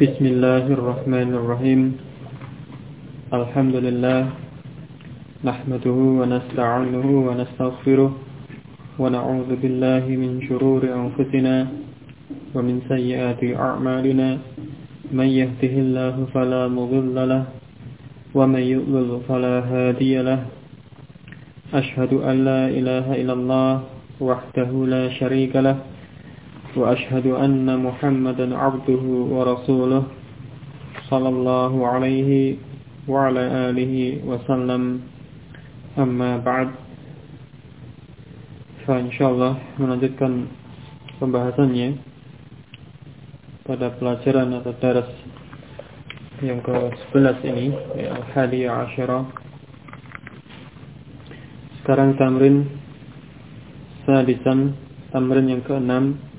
Bismillahirrahmanirrahim. Alhamdulillah. Nahmaduhu wa nasta'inuhu wa nastaghfiruh. Wa na'udzu billahi min shururi anfusina wa min sayyiati a'malina. Man yahdihillahu fala mudilla lahu wa man yudlil fala hadiya lahu. Ashhadu an la ilaha illallah wahdahu la syarika lahu. وأشهد أن محمدا عبده ورسوله صلى الله عليه وعلى آله وسلم أما بعد. Insyaallah melanjutkan pembahasannya pada pelajaran atau daras yang ke-11 ini, Al-Hadiya Asyara. Sekarang tamrin sadisan, tamrin yang ke-6.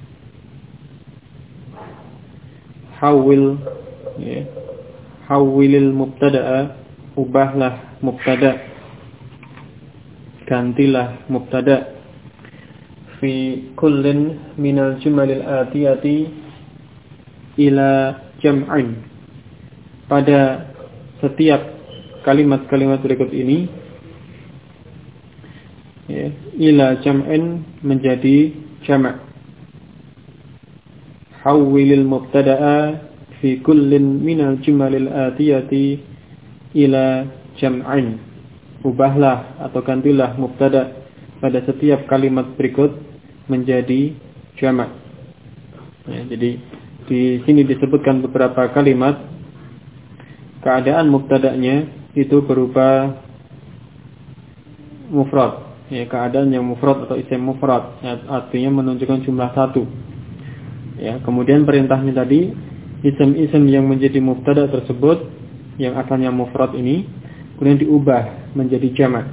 Hawwilil mubtada'a, ubahlah mubtada', gantilah mubtada' fi kullin minal jumalil atiyati ila jam'in, pada setiap kalimat-kalimat berikut ini, ila jam'in menjadi jama'. Hawwilil mubtada'a fi kullin minal jumalil atiyati ila jam'in. Ubahlah atau gantilah mubtada' pada setiap kalimat berikut menjadi jama'. Jadi di sini disebutkan beberapa kalimat, keadaan mubtada'nya itu berupa mufrad. Keadaan yang mufrad atau isim mufrad, artinya menunjukkan jumlah satu. Kemudian perintahnya tadi, isim-isim yang menjadi mubtada tersebut yang asalnya mufrad ini kemudian diubah menjadi jamak.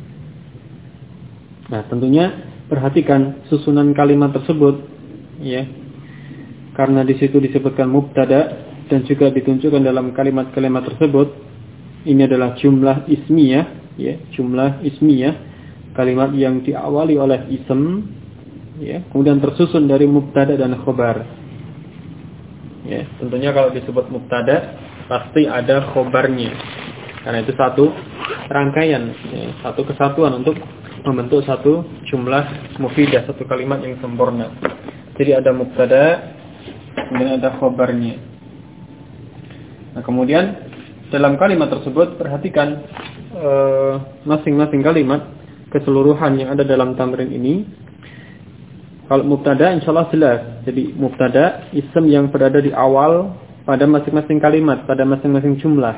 Nah, tentunya perhatikan susunan kalimat tersebut, karena di situ disebutkan mubtada dan juga ditunjukkan dalam kalimat-kalimat tersebut ini adalah jumlah ismiyah, jumlah ismiyah, kalimat yang diawali oleh isim, kemudian tersusun dari mubtada dan khobar. Tentunya kalau disebut mubtada pasti ada khobarnya, karena itu satu rangkaian, satu kesatuan untuk membentuk satu jumlah mufidah, satu kalimat yang sempurna. Jadi ada mubtada, kemudian ada khobarnya. Nah, kemudian dalam kalimat tersebut perhatikan masing-masing kalimat keseluruhan yang ada dalam tamrin ini. Kalau mubtada insyaallah jelas. Jadi mubtada isim yang berada di awal pada masing-masing kalimat, pada masing-masing jumlah.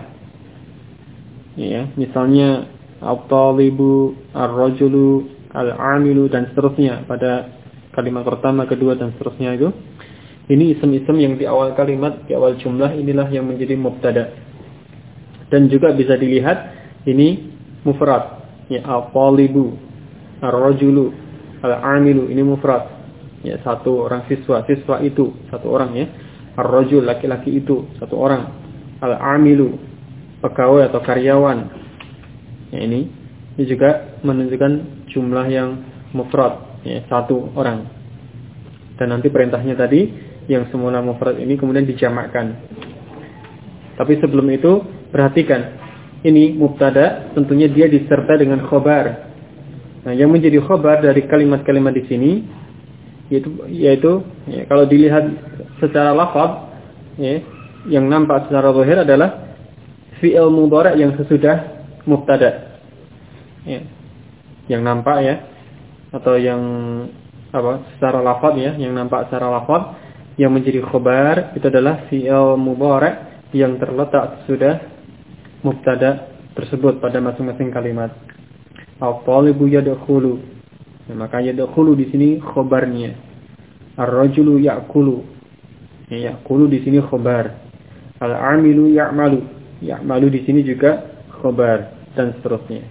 Misalnya at-talibu, ar-rajulu, al-amilu dan seterusnya pada kalimat pertama, kedua dan seterusnya itu. Ini isim-isim yang di awal kalimat, di awal jumlah, inilah yang menjadi mubtada. Dan juga bisa dilihat ini mufrad. At-talibu, ar-rajulu, al-amilu, ini mufrad. Satu orang siswa itu satu orang, ar-rajul, laki-laki itu satu orang, al-amilu, pegawai atau karyawan. Ini juga menunjukkan jumlah yang mufrad, satu orang. Dan nanti perintahnya tadi yang semula mufrad ini kemudian dijamakkan. Tapi sebelum itu perhatikan, ini mubtada tentunya dia disertai dengan khobar. Nah, yang menjadi khobar dari kalimat-kalimat di sini yaitu kalau dilihat secara lafaz, yang nampak secara zahir adalah fi'il mudhari' yang sesudah mubtada. Yang nampak atau yang secara lafaz, yang nampak secara lafaz yang menjadi khobar itu adalah fi'il mudhari' yang terletak sesudah mubtada tersebut pada masing-masing kalimat. Al-talibu yadkhulu. Maka yadkhulu di sini khobarnya. Ar-rajulu ya'kulu. Ya'kulu di sini khobar. Al-amilu ya'malu. Ya'malu di sini juga khobar dan seterusnya.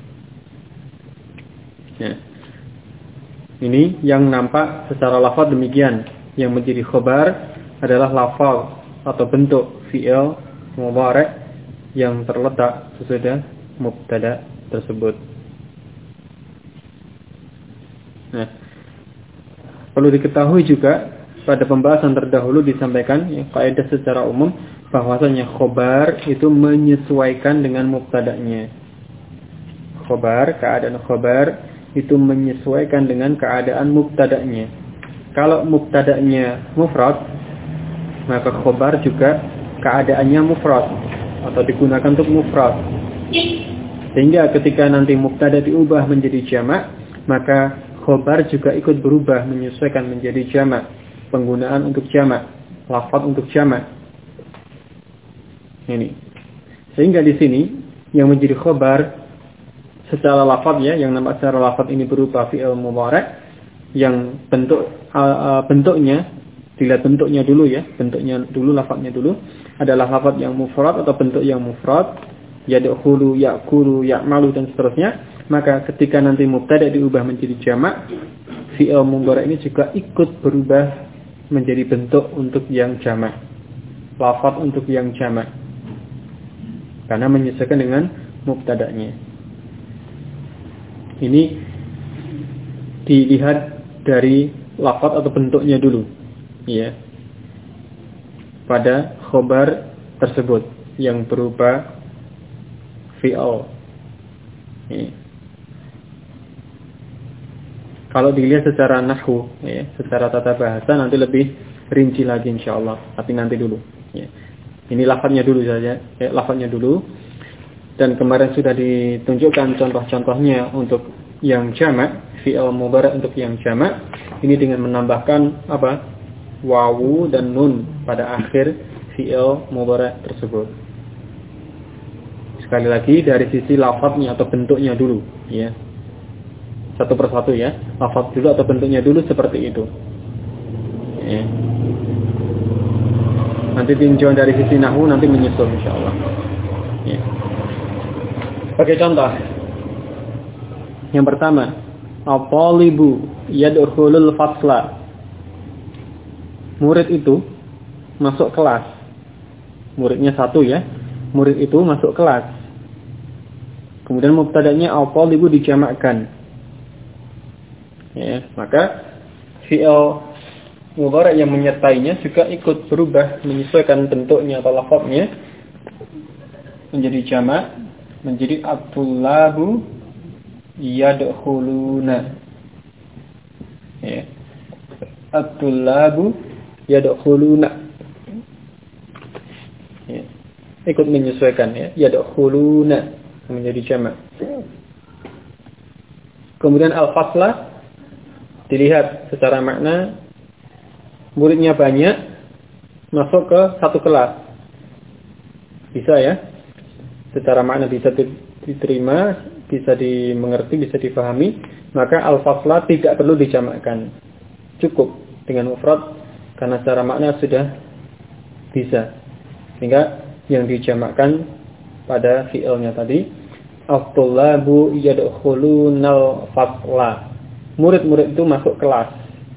Ini yang nampak secara lafaz demikian. Yang menjadi khobar adalah lafaz atau bentuk fi'il mudhari' yang terletak sesudah mubtada tersebut. Nah, perlu diketahui juga pada pembahasan terdahulu disampaikan ya, kaidah secara umum bahwasanya khobar itu menyesuaikan dengan mubtada'nya. Keadaan khobar itu menyesuaikan dengan keadaan mubtada'nya. Kalau mubtada'nya mufrad, maka khobar juga keadaannya mufrad atau digunakan untuk mufrad. Sehingga ketika nanti mubtada diubah menjadi jamak, maka khobar juga ikut berubah menyesuaikan menjadi jamak. Penggunaan untuk jamak, lafaz untuk jamak. Ini. Sehingga di sini yang menjadi khobar secara lafaz ya, yang nampak secara lafaz ini berupa fi'il mudhari' yang bentuknya, dilihat bentuknya dulu ya, bentuknya dulu, lafaznya dulu adalah lafaz yang mufrad atau bentuk yang mufrad, yadkhulu, ya'kulu, ya'malu dan seterusnya. Maka ketika nanti mubtada diubah menjadi jamak, fi'il mudhari' ini juga ikut berubah menjadi bentuk untuk yang jamak, lafaz untuk yang jamak, karena menyesuaikan dengan mubtada'nya. Ini dilihat dari lafaz atau bentuknya dulu, ya, pada khobar tersebut yang berupa fi'il. Kalau dilihat secara nahwu, ya, secara tata bahasa nanti lebih rinci lagi insyaallah. Tapi nanti dulu. Ya. Ini lafaznya dulu saja, ya, lafaznya dulu. Dan kemarin sudah ditunjukkan contoh-contohnya untuk yang jamak, fi'il mudhari' untuk yang jamak. Ini dengan menambahkan apa? Wawu dan nun pada akhir fi'il mudhari' tersebut. Sekali lagi dari sisi lafaznya atau bentuknya dulu, ya. Satu persatu ya, lafaz dulu atau bentuknya dulu seperti itu. Ya. Nanti tinjauan dari sisi nahwu nanti menyusul insyaallah. Ya. Sebagai contoh, yang pertama, at-talibu yadkhulul fasla. Murid itu masuk kelas. Muridnya satu ya. Murid itu masuk kelas. Kemudian mubtada'nya at-talibu dijamakkan. Ya, maka fi'il mudhari' yang menyertainya juga ikut berubah menyesuaikan bentuknya atau lafaznya menjadi jamak, menjadi at-tullabu yadkhuluna. Ya. At-tullabu yadkhuluna. Ya. Ikut menyesuaikan ya, yadkhuluna menjadi jamak. Kemudian al-fasla dilihat secara makna, muridnya banyak, masuk ke satu kelas. Bisa ya. Secara makna bisa diterima, bisa dimengerti, bisa dipahami. Maka al-fasla tidak perlu dijamakkan. Cukup dengan mufrad, karena secara makna sudah bisa. Sehingga yang dijamakkan pada fi'ilnya tadi, at-tullabu yadkhulunal fasla. Murid-murid itu masuk kelas.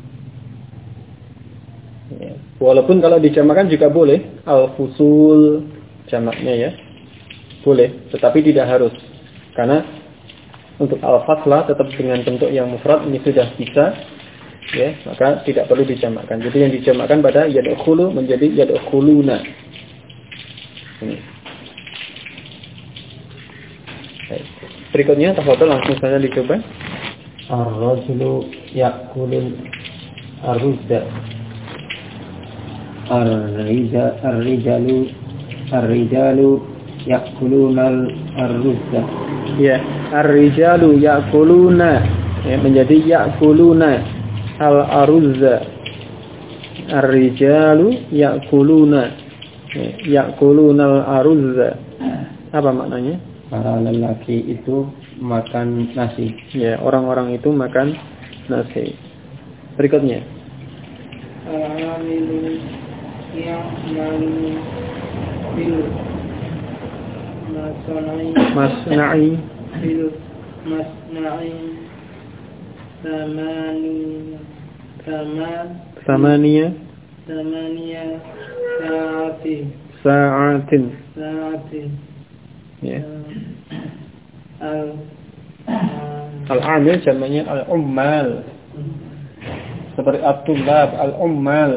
Ya. Walaupun kalau dijamakkan juga boleh, al-fusul jamaknya ya, boleh, tetapi tidak harus. Karena untuk al-fasla tetap dengan bentuk yang mufrad ini sudah bisa, ya, maka tidak perlu dijamakkan. Jadi yang dijamakkan pada yadkhulu menjadi yadkhuluna. Ini. Baik. Berikutnya tafadhol langsung saja dicoba. Ar-rajulu ya'kulul ar-ruzda. Ar-rijalu ya'kulunal ar-ruzda. Ya, ar-rijalu ya'kuluna, ya, menjadi ya'kuluna al-aruzza. Ar-rijalu ya'kuluna, ya, ya'kulunal aruzza. Apa maknanya? Para lelaki itu makan nasi. Ya, orang-orang itu makan nasi. Berikutnya. Al-amilu ya'malu bil masna'i samaniya sa'atin. Ya. Al-amil jamaknya al-ummal. seperti at-tullab, al-ummal.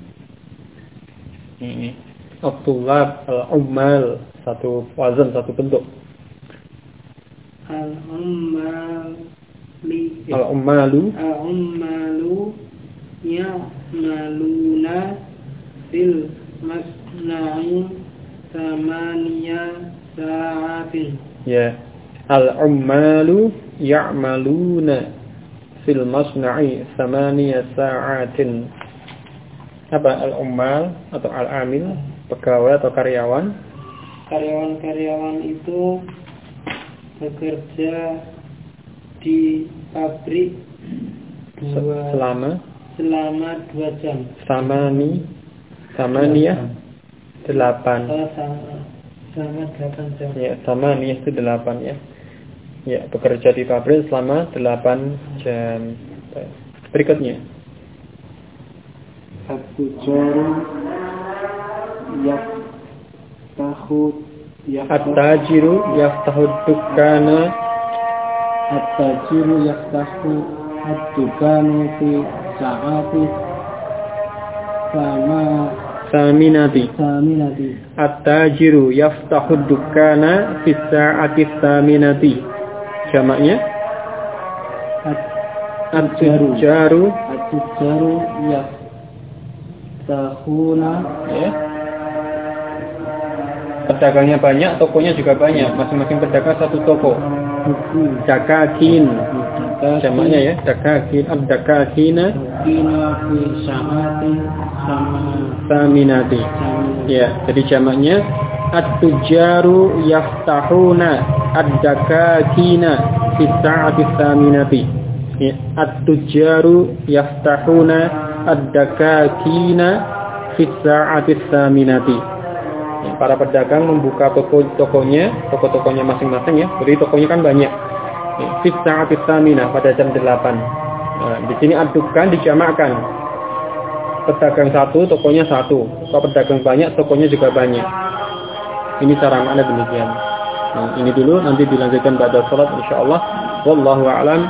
Ini at-tullab, al-ummal, satu wazan, satu bentuk. Al-ummalu ya'maluna fil masna'i thamaniya sa'atin. Ya. Al-ummalu ya'maluna fil masna'i thamaniya sa'atin. Apa al-ummal atau al-amil? Pegawai atau karyawan? Karyawan-karyawan itu bekerja di pabrik selama 2 jam. Samaniyah 8. Selama 8 jam. Ya, samaniyah itu 8 ya. Ya, bekerja di pabrik selama 8 jam. Berikutnya. At-tujaru At-tajiru yaftahu dukkana. At-tajiru yaftahu ad-dukanu fi sa'ati saminati. saminati. At-tajiru yaftahu dukkana fi sa'ati saminati. Jamaknya At-tujaru yaftahuna, ya. Pedagangnya banyak, tokonya juga banyak. Masing-masing pedagang satu toko. Dakakin. Jamaknya ya, dakakin. Ad-dakakina fi sa'ati saminati. Ya, jadi jamaknya at-tujaru yaftahuna ad-dakakina fi sa'ati saminati. Ya, at-tujaru yaftahuna ad-dakakina fi sa'ati saminati. Ya, para pedagang membuka toko-tokonya masing-masing ya. Jadi tokonya kan banyak. Fi sa'ati saminah pada jam 8. Nah, di sini ad-dukkan dijamakkan. Pedagang satu, tokonya satu. Kalau pedagang banyak, tokonya juga banyak. Ini cara makna demikian. Nah, ini dulu, nanti dilanjutkan pada salat insyaallah. Wallahu a'lam.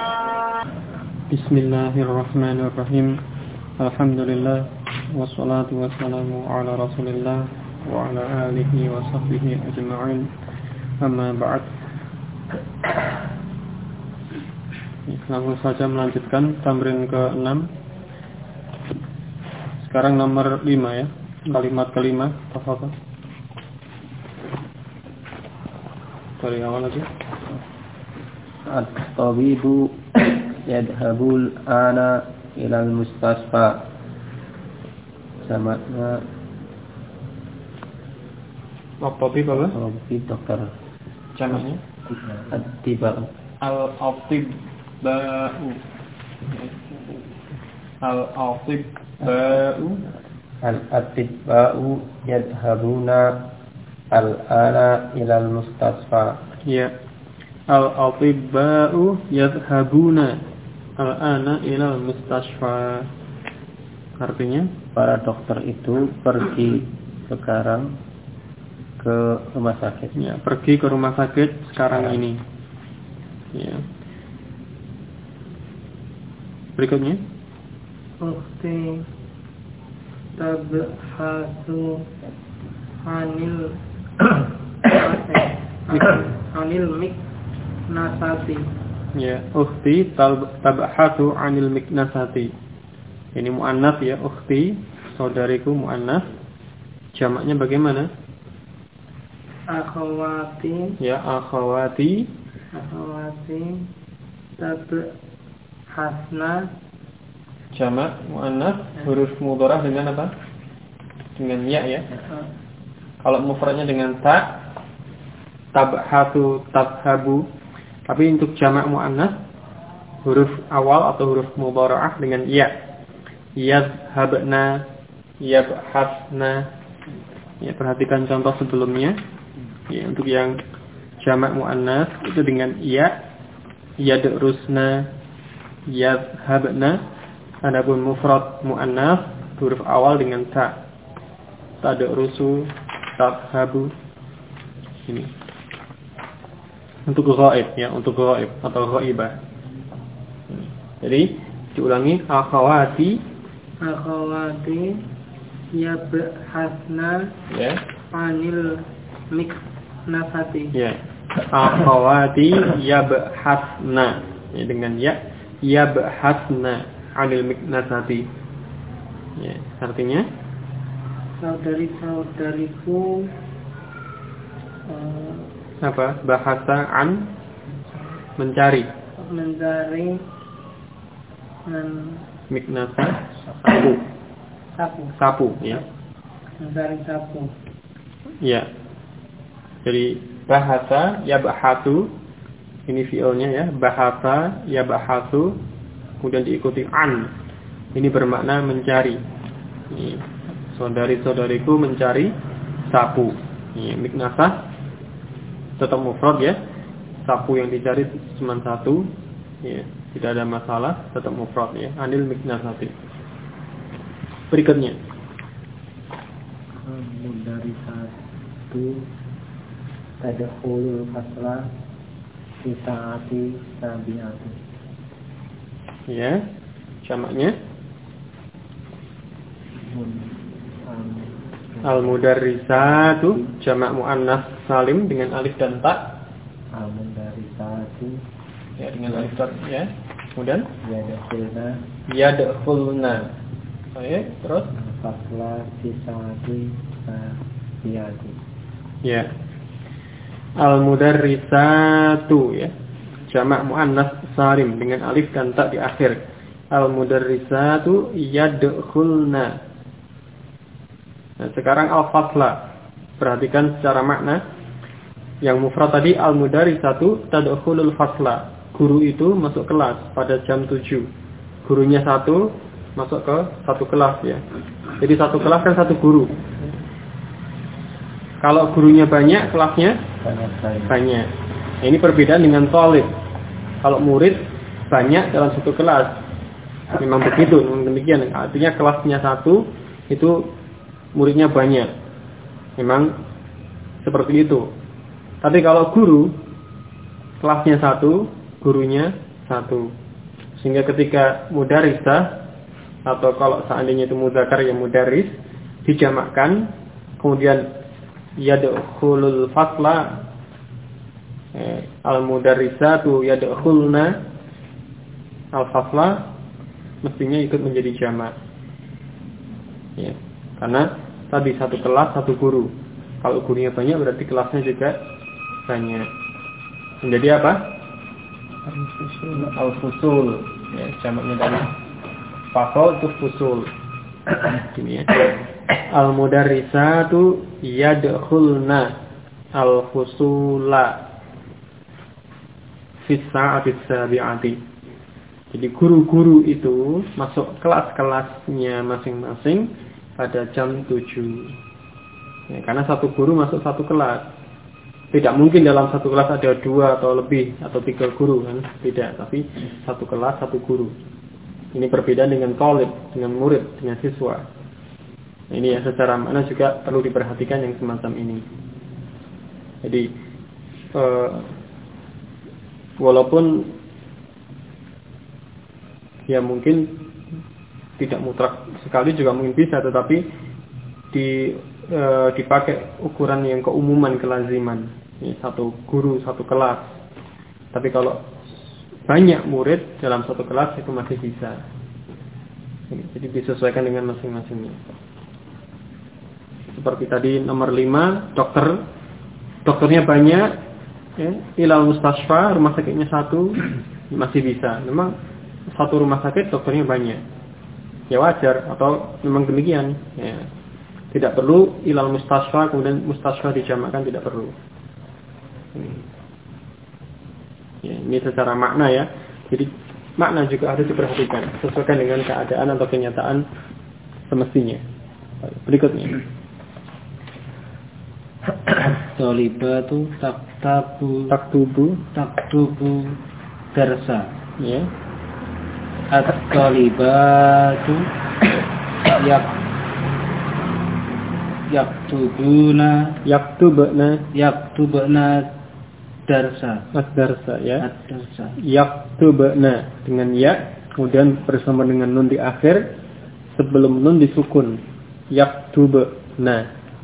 Bismillahirrahmanirrahim. Alhamdulillah wassalatu wassalamu ala Rasulillah wa ala alihi wa sahbihi ajma'in. Amma ba'd. Langsung saja melanjutkan tamrin ke-6. Sekarang nomor 5 ya. Kalimat kelima, tafadhol. Dari awal aja. At-tabibu yadhabul ana ilal mustasfa. Sama At-tabib apa? tabib dokter. Jamaknya At-tibau. Al-atibba'u. Al-atibba'u. Al-atibba'u yadhabuna al-ana ilal mustasfa. Ya. Al-atibba'u yadhabuna al-ana ilal mustasfa. Artinya Para dokter itu pergi sekarang ke rumah sakit. ya, pergi ke rumah sakit sekarang ini. Ya. Berikutnya Ukhti tabhatu anil miknasati. ya, ukhti tabhatu anil miknasati. Ini muannats ya, ukhti, saudariku muannats. Jamaknya bagaimana? Akhawati Ya, akhawati. tabhasna. Jamak muannats huruf mudharah dengan apa? Dengan ya ya. Kalau mufradnya dengan ta, tabhatu, tabhabu. Tapi untuk jamak muannats huruf awal atau huruf mudharah dengan ya. Yadhabna, yabhasna. Ya, perhatikan contoh sebelumnya. Ya, untuk yang jamak muannats itu dengan ya, yadrusna, yadhabna. Adapun mufrad muannats huruf awal dengan ta. Tadrusu, tadhabu. Ini. Untuk ghaib ya, untuk ghaib atau ghaibah. Jadi Diulangi, akhawati yabhasna ya. anil miknasati. Ya. Akhawati yabhasna. Ya, dengan ya, yabhasna anil miknasati. Ya, artinya saudari-saudariku apa? Bahasa an mencari miknasa sapu ya. Mencari sapu. Ya. Jadi bahasa ya bahatu ini fiilnya ya, bahasa ya bahatu kemudian diikuti an. Ini bermakna mencari. Saudari-saudariku mencari sapu. Miknasa tetap mufrad ya. Sapu yang dicari cuma satu. Ya, tidak ada masalah, tetap mufrad ya. Anil miknasati. Berikutnya. Dari satu tadkhulul fasla fi saati sabiati. Ya, jamaknya al-mudarrisatu jamak muannas salim dengan alif dan ta. Al-mudarrisatu Ya, dengan alif dan ya. Kemudian yadkhulna. Oke, terus fasla fi saati sabiati. ya. Al-mudarrisatu ya. Jamak muannas salim dengan alif dan ta di akhir. Al-mudarrisatu yadkhulna. Nah, sekarang al-fasla. Perhatikan secara makna. Yang mufrad tadi al-mudarrisatu tadkhulul fasla. Guru itu masuk kelas pada jam 7. Gurunya satu masuk ke satu kelas ya. Jadi satu kelas kan satu guru. Kalau gurunya banyak, kelasnya banyak. Nah, ini perbedaan dengan thalib. Kalau murid banyak dalam satu kelas. Memang begitu, memang demikian. Artinya kelasnya satu itu muridnya banyak. Memang seperti itu. Tapi kalau guru kelasnya satu, gurunya satu. Sehingga ketika mudarrisah atau kalau seandainya itu mudzakkar ya mudarris dijamakkan, kemudian yadkhulul fasla al-mudarrisatu yadkhulna al-fasla, mestinya ikut menjadi jamak. Ya, karena tadi satu kelas satu guru. Kalau gurunya banyak berarti kelasnya juga banyak. Menjadi apa? Al-fusul. Ya, jamaknya dari fasal itu fusul. Gini ya. Al-mudarrisatu yadkhulna al-fusula fi sa'ati sabi'ati. Jadi guru-guru itu masuk kelas-kelasnya masing-masing pada jam 7. Ya, karena satu guru masuk satu kelas. Tidak mungkin dalam satu kelas ada 2 atau lebih atau 3 guru kan? Tidak, tapi satu kelas satu guru. Ini perbedaan dengan thalib, dengan murid, dengan siswa. Nah, ini ya secara makna juga perlu diperhatikan yang semacam ini. Jadi walaupun ya mungkin tidak mutlak sekali juga mungkin bisa, tetapi dipakai ukuran yang keumuman, kelaziman. Ini satu guru satu kelas. Tapi kalau banyak murid dalam satu kelas itu masih bisa. Jadi disesuaikan dengan masing-masingnya. Seperti tadi nomor 5, dokternya banyak, ya, ilal mustasfa, rumah sakitnya satu, masih bisa. Memang satu rumah sakit dokternya banyak, ya wajar, atau memang demikian. Ya. Tidak perlu ilal mustasfa kemudian mustasfa dijamakkan, tidak perlu. Ya, ini secara makna ya. Jadi makna juga harus diperhatikan, sesuaikan dengan keadaan atau kenyataan semestinya. Berikutnya. Tolibatu taktubu darsa. Ya. At-talibatu yaktubna darsa. Ad-darsa ya. Ad-darsa. Yaktubna dengan ya Kemudian bersama dengan nun di akhir, sebelum nun disukun. Yaktubna.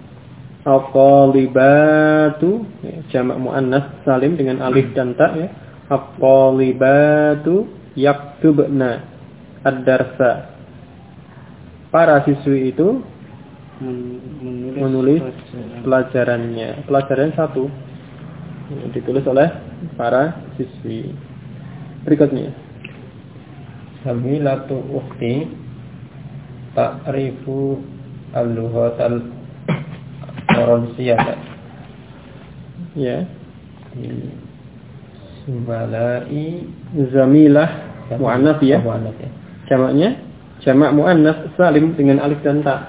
At-talibatu, jamak muannas salim dengan alif dan ta ya. At-talibatu yaktubna ad-darsa. Para siswi itu menulis pelajarannya. Pelajaran satu ditulis oleh para siswi. Berikutnya. Zamilatu ukhti ta'rifu al-lughatal faransiyah. Ya. Sumalai Zamilah muannas ya. Jamaknya jamak muannas salim dengan alif dan ta.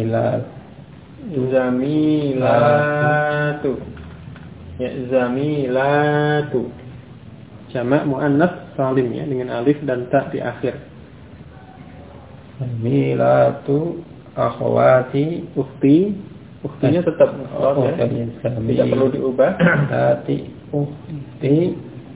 Zamilatu. Ya, zamilatu. Jamak muannas salim ya dengan alif dan ta di akhir. Zamilatu akhwati Ukhti, ukhtinya tetap ya. Tidak perlu diubah. Tati ukhti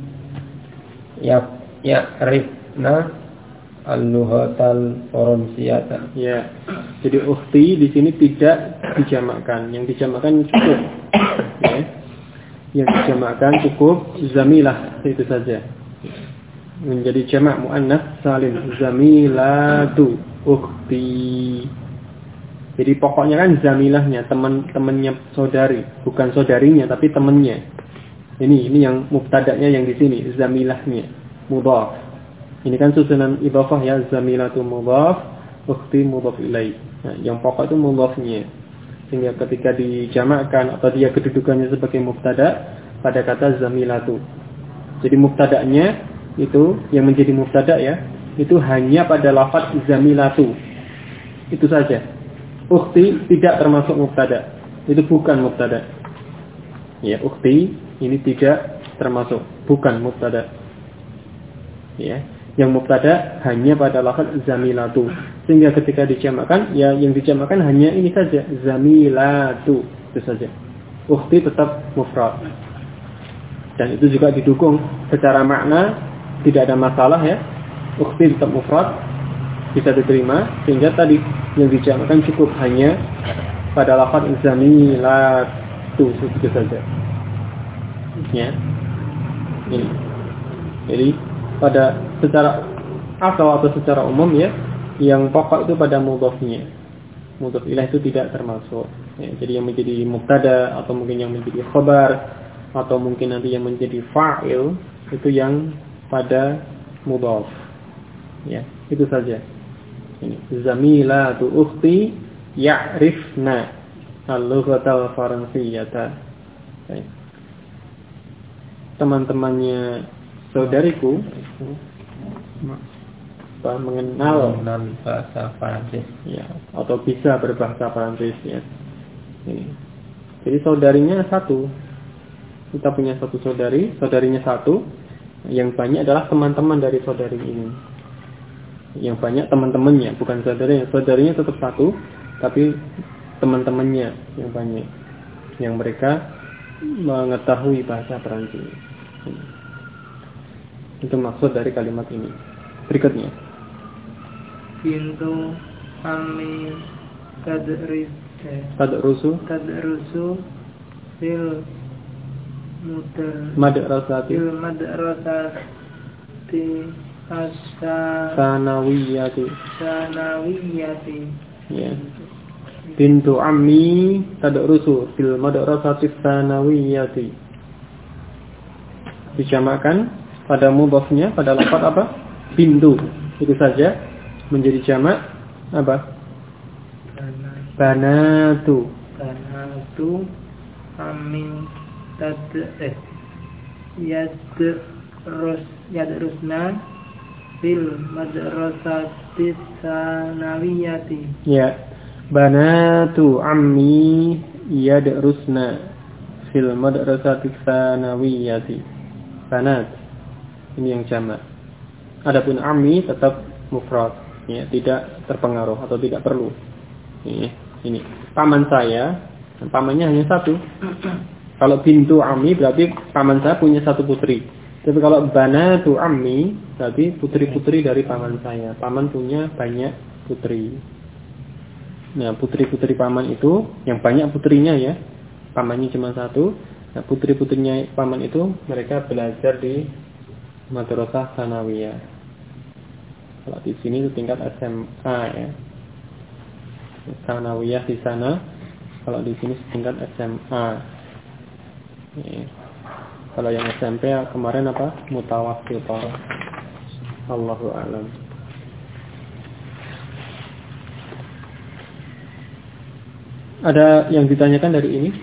ya'rifna al-lughatal faransiyah. Ya. Jadi ukhti di sini tidak dijamakkan. Yang dijamakkan cukup. Ya. Yang dijamakkan cukup zamilah, itu saja. Menjadi jamak muannas salim. Zamilatu ukhti. Jadi pokoknya kan zamilahnya, teman-temannya saudari, bukan saudarinya tapi temannya. Ini yang mubtada'nya yang di sini, zamilahnya, mudhaf. Ini kan susunan idhofah ya, zamilatu mudhaf, ukhti mudhaf ilaih. Nah, yang pokok itu mudhafnya. Sehingga ketika dijamakkan atau dia kedudukannya sebagai mubtada pada kata zamilatu. Jadi mubtada'nya itu yang menjadi mubtada ya, itu hanya pada lafaz zamilatu. Itu saja. Ukhti tidak termasuk mubtada. Itu bukan mubtada. Ya, ukhti ini tidak termasuk, bukan mubtada. Ya, yang mubtada hanya pada lafaz zamilatu. Sehingga ketika dijamakkan, ya yang dijamakkan hanya ini saja, zamilatu, itu saja. Ukhti tetap mufrad. Dan itu juga didukung secara makna, tidak ada masalah ya. Ukhti tetap mufrad, bisa diterima, sehingga tadi yang dijamakkan cukup hanya pada lafaz zamilatu, itu saja. Ya. Ini. Jadi pada secara asal atau secara umum ya, yang pokok itu pada mudhafnya. Mudhaf ilaih itu tidak termasuk. Ya, jadi yang menjadi mubtada atau mungkin yang menjadi khabar atau mungkin nanti yang menjadi fa'il itu yang pada mudhaf. Ya, itu saja. Ini zamilatu ukhti ya'rifna al-lughatal faransiyata. Teman-temannya saudariku mengenal bahasa Prancis ya, atau bisa berbahasa Prancis ya. Ini. Jadi saudarinya satu. Kita punya satu saudari, saudarinya satu. Yang banyak adalah teman-teman dari saudari ini. Yang banyak teman-temannya, bukan saudarinya. Saudarinya tetap satu, tapi teman-temannya yang banyak. Yang mereka mengetahui bahasa Prancis. Itu maksud dari kalimat ini. Berikutnya. Bintu Ami Tadrusu fil madrasati sanawiyati. Ya. Bintu Ammi tadrusu fil madrasati sanawiyati. Dijamakkan pada mudhafnya pada lafaz apa? Bintu. Itu saja menjadi jamak apa? Banatu amin yadrusna fil madrasati sanawiyati. Ya, banatu ammi yadrusna fil madrasati sanawiyati. Banat ini yang jamak. Adapun ammi tetap mufrad, ya, tidak terpengaruh atau tidak perlu. Ini paman saya, pamannya hanya satu. Kalau bintu ammi berarti paman saya punya satu putri. Tapi kalau banatu ammi, berarti putri-putri dari paman saya. Paman punya banyak putri. Nah, putri-putri paman itu, yang banyak putrinya ya, pamannya cuma satu. Nah, putri-putrinya paman itu, mereka belajar di madrasah sanawiyah. Kalau di sini itu tingkat SMA ya. Sanawiyah di sana, kalau di sini tingkat SMA. Ya. Kalau yang SMP kemarin apa? Mutawassithah. Allahu a'lam. Ada yang ditanyakan dari ini?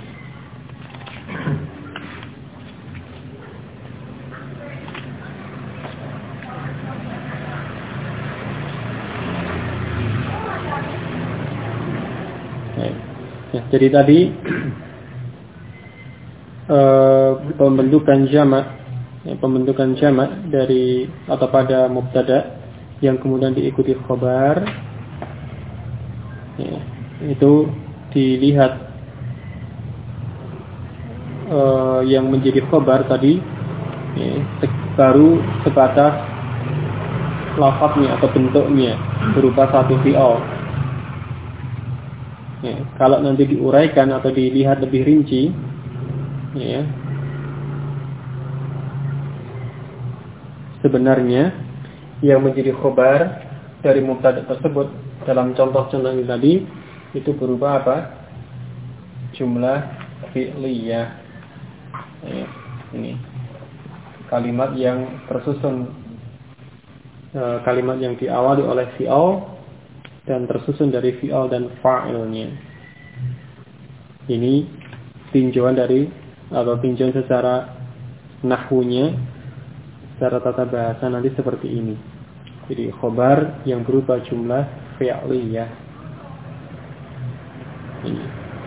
Ya, jadi tadi pembentukan jamak dari atau pada mubtada yang kemudian diikuti khobar ya, itu dilihat yang menjadi khobar tadi ya, baru sebatas lafadznya atau bentuknya berupa satu fi'il. Ya, kalau nanti diuraikan atau dilihat lebih rinci ya, sebenarnya yang menjadi khobar dari mubtada tersebut dalam contoh-contoh ini tadi itu berupa apa? Jumlah fi'liyah ya, ini kalimat yang tersusun, kalimat yang diawali oleh fi'il dan tersusun dari fi'il dan fa'ilnya. Ini tinjauan dari atau tinjauan secara nahwunya, secara tata bahasa nanti seperti ini. Jadi khobar yang berupa jumlah fi'liyah. Ini.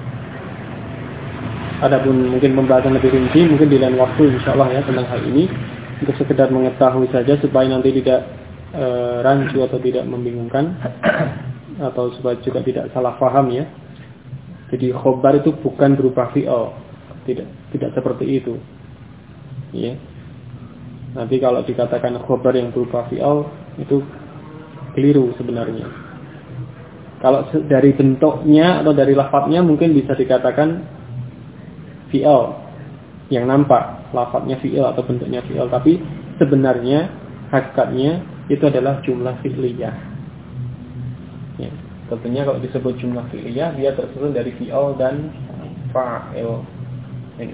Adapun mungkin pembahasan lebih rinci mungkin di lain waktu insyaallah ya tentang hal ini, untuk sekedar mengetahui saja supaya nanti tidak rancu atau tidak membingungkan atau supaya juga tidak salah paham ya. Jadi khobar itu bukan berupa fi'il. Tidak seperti itu. Ya. Nanti kalau dikatakan khobar yang berupa fi'il itu keliru sebenarnya. Kalau dari bentuknya atau dari lafadznya mungkin bisa dikatakan fi'il yang nampak, lafadznya fi'il atau bentuknya fi'il, tapi sebenarnya hakikatnya itu adalah jumlah fi'liyah. Ya. Tentunya kalau disebut jumlah fi'liyah dia tersusun dari fi'il dan fa'il. Ini.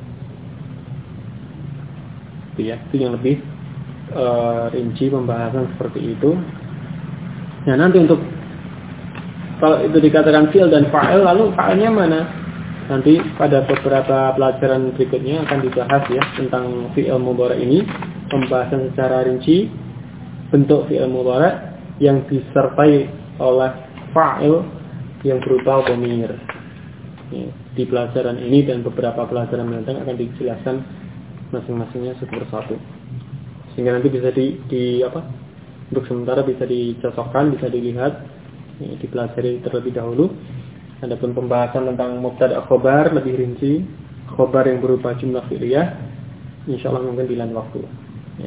Itu yang lebih rinci pembahasan seperti itu. Nah, nanti untuk kalau itu dikatakan fi'il dan fa'il, lalu fa'ilnya mana? Nanti pada beberapa pelajaran berikutnya akan dibahas ya tentang fi'il mudhari ini, pembahasan secara rinci bentuk fi'il mudhari yang disertai oleh fa'il yang berupa dhamir. Ya, di pelajaran ini dan beberapa pelajaran mendatang akan dijelaskan masing-masingnya satu persatu. Sehingga nanti bisa untuk sementara bisa dicocokkan, bisa dilihat, ya, dipelajari terlebih dahulu. Adapun pembahasan tentang mubtada khobar lebih rinci, khobar yang berupa jumlah fi'liyah, insyaallah mungkin di lain waktu. Ya.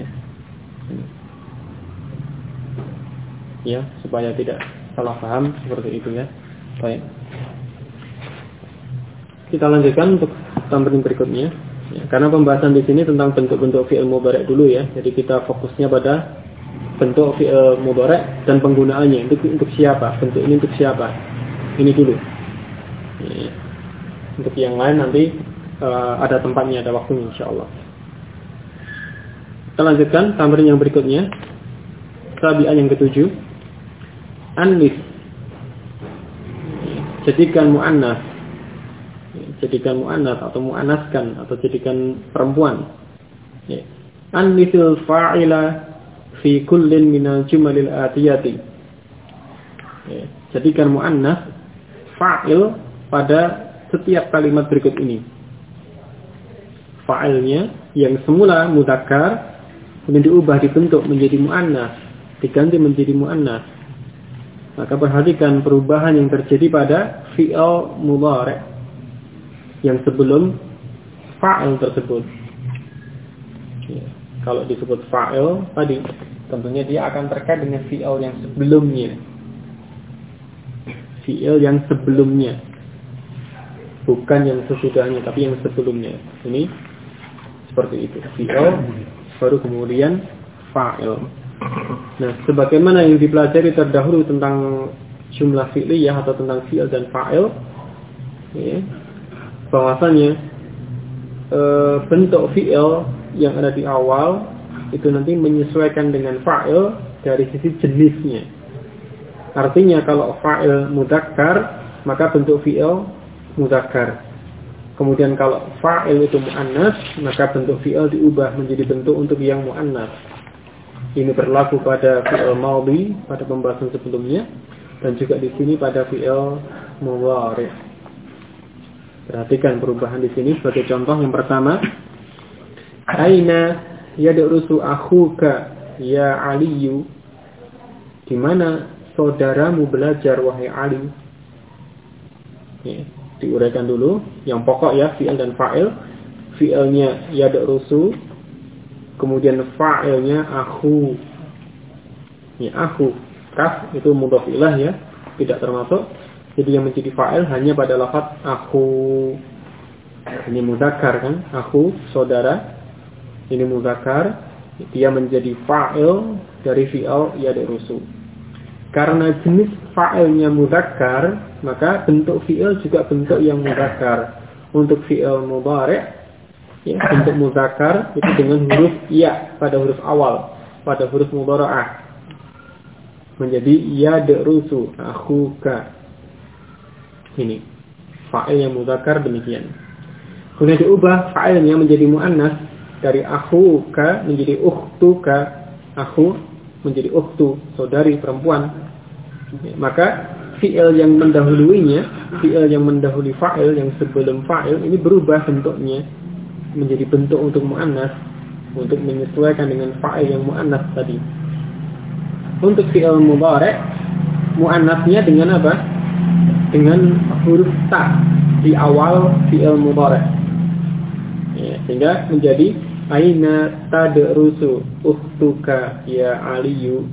Ya, supaya tidak salah paham seperti itu ya. Baik. Kita lanjutkan untuk tambahan berikutnya. Ya, karena pembahasan di sini tentang bentuk-bentuk fi'il mudhari dulu ya. Jadi kita fokusnya pada bentuk fi'il mudhari dan penggunaannya. Untuk siapa? Bentuk ini untuk siapa? Ini dulu. Ya. Untuk yang lain nanti ada tempatnya, ada waktunya insyaallah. Kita lanjutkan tambahan yang berikutnya. Tabi'ah yang ketujuh. Annis. Jadikan mu'annas. Jadikan mu'annas atau mu'annaskan atau jadikan perempuan. Ya. Annisil fa'ila fi kullin minal jumalil atiyati. Ya. Jadikan mu'annas fa'il pada setiap kalimat berikut ini. Fa'ilnya yang semula mudzakkar kemudian diubah dibentuk menjadi mu'annas, diganti menjadi mu'annas. Maka perhatikan perubahan yang terjadi pada fi'il mudhari yang sebelum fa'il tersebut. Ya. Kalau disebut fa'il tadi, tentunya dia akan terkait dengan fi'il yang sebelumnya. Fi'il yang sebelumnya. Bukan yang sesudahnya, tapi yang sebelumnya. Ini seperti itu. Fi'il, baru kemudian fa'il. Nah, sebagaimana yang dipelajari terdahulu tentang jumlah fi'liyah atau tentang fi'il dan fa'il, ya, bahwasanya bentuk fi'il yang ada di awal itu nanti menyesuaikan dengan fa'il dari sisi jenisnya. Artinya kalau fa'il mudzakkar, maka bentuk fi'il mudzakkar. Kemudian kalau fa'il itu muannas, maka bentuk fi'il diubah menjadi bentuk untuk yang muannas. Ini berlaku pada fi'il madhi pada pembahasan sebelumnya dan juga di sini pada fi'il mudhari'. Perhatikan perubahan di sini sebagai contoh yang pertama, aina yadrusu akhuka ya Aliyu, di mana saudaramu belajar wahai Ali. Ya, diuraikan dulu yang pokok ya, fi'il dan fa'il. Fi'ilnya yadrusu, kemudian fa'ilnya akhu. Ya, akhu, kaf itu mudhaf ilah ya, tidak termasuk. Jadi yang menjadi fa'il hanya pada lafaz akhu. Ini mudzakkar kan, akhu saudara. Ini mudzakkar, dia menjadi fa'il dari fi'il yadrusu. Karena jenis fa'ilnya mudzakkar, maka bentuk fi'il juga bentuk yang mudzakkar. Untuk fi'il mudhari', ya, bentuk mudzakkar itu dengan huruf ya pada huruf awal, pada huruf mudhara'ah. Menjadi yadrusu akhuka. Ini fa'il yang mudzakkar demikian. Kemudian diubah fa'ilnya menjadi muannas dari akhuka menjadi ukhtuka. Akhu menjadi ukhtu, saudari perempuan. Maka fi'il yang mendahuluinya, fi'il yang mendahului fa'il yang sebelum fa'il ini berubah bentuknya menjadi bentuk untuk muannas, untuk menyesuaikan dengan fa'il yang muannas tadi. Untuk fi'il mudhari' muannasnya dengan apa? Dengan huruf ta di awal fi'il mudhari'. Ya, sehingga menjadi aina tadrusu ukhtuka ya Aliyu.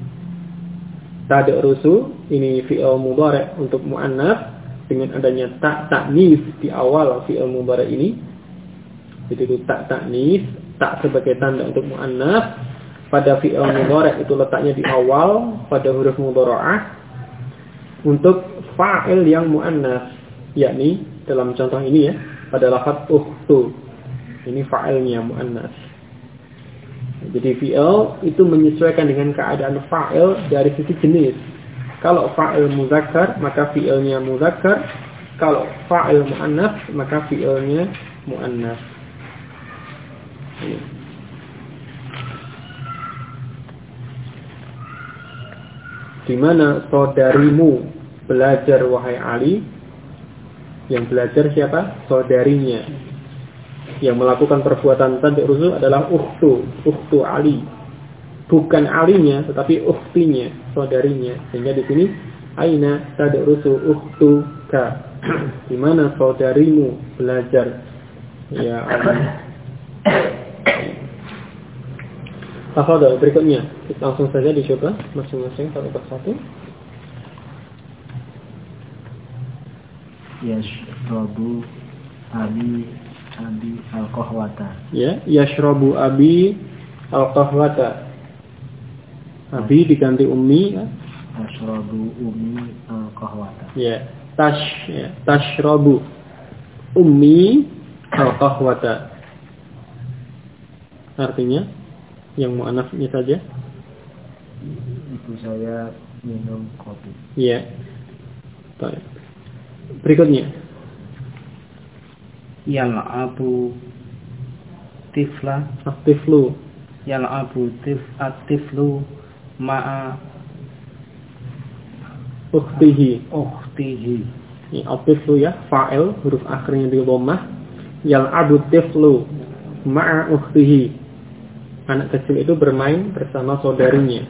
Tadrusu ini fi'il mudhari' untuk muannas dengan adanya ta ta'nis di awal fi'il mudhari' ini. Jadi itu ta ta'nis, ta sebagai tanda untuk muannas. Pada fi'il mudhari' itu letaknya di awal pada huruf mudhara'ah. Untuk fa'il yang muannas, yakni dalam contoh ini ya, pada lafaz ukhtu. Ini fa'ilnya muannas. Jadi fi'il itu menyesuaikan dengan keadaan fa'il dari sisi jenis. Kalau fa'il mudzakkar, maka fi'ilnya mudzakkar. Kalau fa'il muannas, maka fi'ilnya muannas. Di mana saudarimu belajar wahai Ali. Yang belajar siapa? Saudarinya. Yang melakukan perbuatan tadrusu adalah ukhtu Ali. Bukan alinya, tetapi ukhtinya, saudarinya. Sehingga di sini aina tadrusu ukhtuka. Di mana saudarimu belajar ya Ali. Tafadhol, berikutnya langsung saja dicoba masing-masing satu persatu. Yashrabu abi al-qahwata. Ya, yashrabu abi al-qahwata. Abi diganti ummi. Yashrabu ummi al-qahwata. Ya, tashrabu ummi al-qahwata. Artinya yang muannasnya saja. Ibu saya minum kopi. Ya. Baik. Berikutnya. Yal'abu tifla. Tiflu. Yal'abu tiflu ma'a ukhtihi. Ini tiflu ya, fa'il huruf akhirnya di dhammah. Yal'abu tiflu ma'a ukhtihi. Anak kecil itu bermain bersama saudarinya.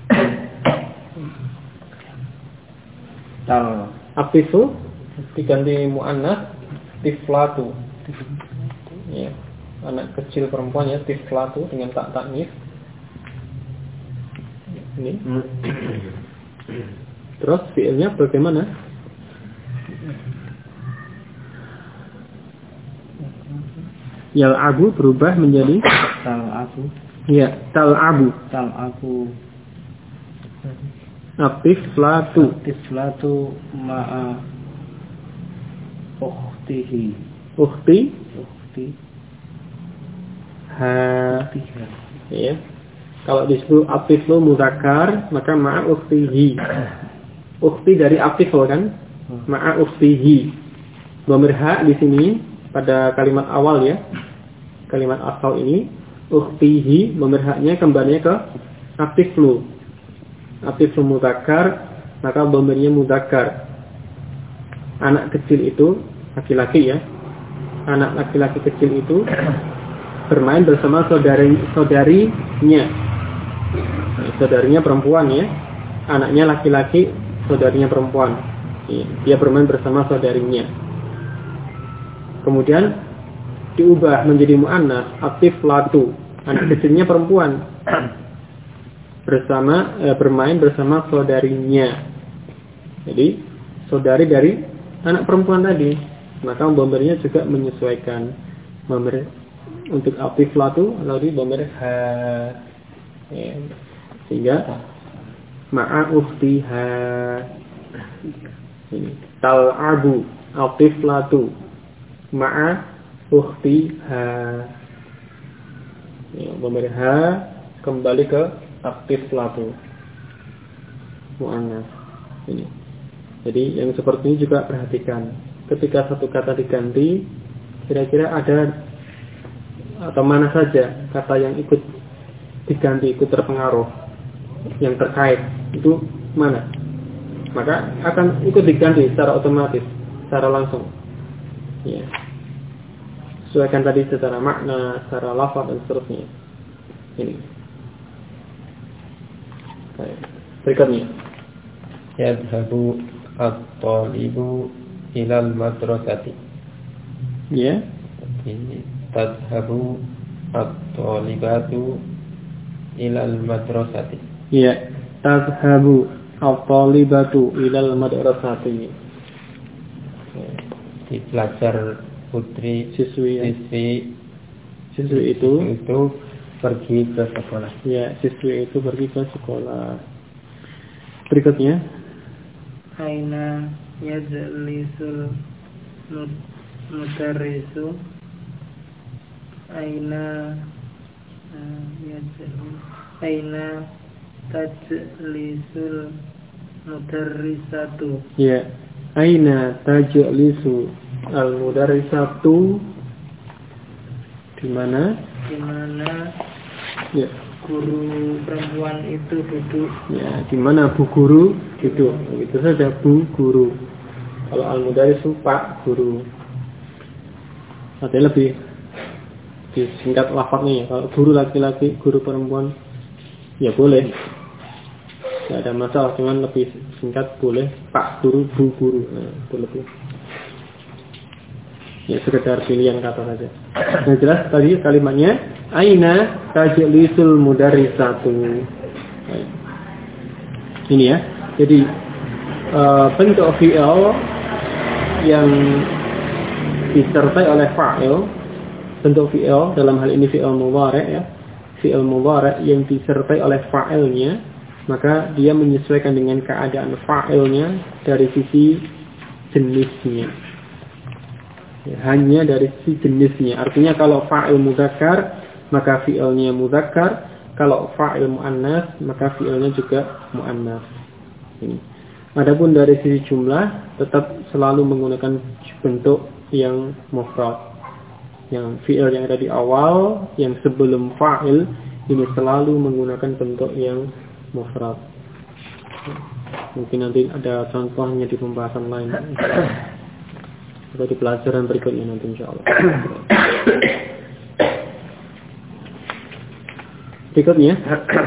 Atifu diganti muannas tiflatu. Ya, anak kecil perempuan ya, tiflatu dengan tak taknis. Ini. Terus fi'ilnya bagaimana? Yal'abu berubah menjadi tal'abu. Ya, tal'abu. Tal'abu. At-tiflatu. At-tiflatu ma'a ukhtihi. Ukhti. Ukhtiha. Ya. Kalau disebut at-tiflu mudzakkar, maka ma'a ukhtihi. Ukhti dari at-tifl kan? Ma'a ukhtihi. Dhamir ha di sini pada kalimat awal ya. Kalimat asal ini ukhtihi, dhamir ha-nya kembalinya ke at-tiflu. At-tiflu mudzakkar, maka dhamirnya mudzakkar. Anak kecil itu laki-laki ya. Anak laki-laki kecil itu bermain bersama saudarinya. Saudarinya perempuan ya. Anaknya laki-laki, saudarinya perempuan. Dia bermain bersama saudarinya. Kemudian diubah menjadi muannas, at-tiflatu. Anak kecilnya perempuan. Bermain bersama saudarinya. Jadi saudari dari anak perempuan tadi. Maka dhamirnya juga menyesuaikan. Dhamir untuk at-tiflatu lalu dhamir ha. Ya. Sehingga ma'a ukhtiha. Ini tal'abu at-tiflatu ma'a ukhtiha. Ya, dhamir ha kembali ke at-tiflatu muannas. Ini. Jadi yang seperti ini juga perhatikan. Ketika satu kata diganti, kira-kira ada atau mana saja kata yang ikut diganti, ikut terpengaruh, yang terkait, itu mana? Maka akan ikut diganti secara otomatis, secara langsung. Ya. Sesuaikan tadi secara makna, secara lafaz dan seterusnya. Ini. Baik. Berikutnya. Yadhabu at-talibu ilal madrasati. Ya. Tadhabu at-talibatu ilal madrasati. Ya. Tadhabu at-talibatu ilal madrasati. Di pelajar putri siswi itu pergi ke sekolah. Ya, siswi itu pergi ke sekolah. Berikutnya. Aina yajlisul mudarrisu. Aina tajlisul mudarrisatu. Ya. Aina tajlisu al-mudarrisatu. Di mana? Di mana? Ya. Guru perempuan itu duduk. Ya, di mana bu guru duduk. Itu saja bu guru. Kalau al-mudarrisu pak guru. Ada lebih disingkat lafaznya ya. Kalau guru laki-laki, guru perempuan, ya boleh. Tidak ada masalah, cuman lebih singkat boleh pak guru, bu guru. Nah, itu lebih. Ya sekedar pilihan kata saja. Yang jelas tadi kalimatnya aina tajlisul mudarrisatu. Ini ya. Jadi bentuk fi'il yang disertai oleh fa'il, bentuk fi'il dalam hal ini fi'il mudhari' ya. Fi'il mudhari' yang disertai oleh fa'ilnya, maka dia menyesuaikan dengan keadaan fa'ilnya dari sisi jenisnya. Ya, hanya dari sisi jenisnya. Artinya kalau fa'il mudzakkar, maka fi'ilnya mudzakkar. Kalau fa'il muannas, maka fi'ilnya juga muannas. Ini. Adapun dari sisi jumlah, tetap selalu menggunakan bentuk yang mufrad. Yang fi'il yang ada di awal, yang sebelum fa'il, ini selalu menggunakan bentuk yang mufrad. Mungkin nanti ada contohnya di pembahasan lain. Atau di pelajaran berikutnya nanti insyaallah. Berikutnya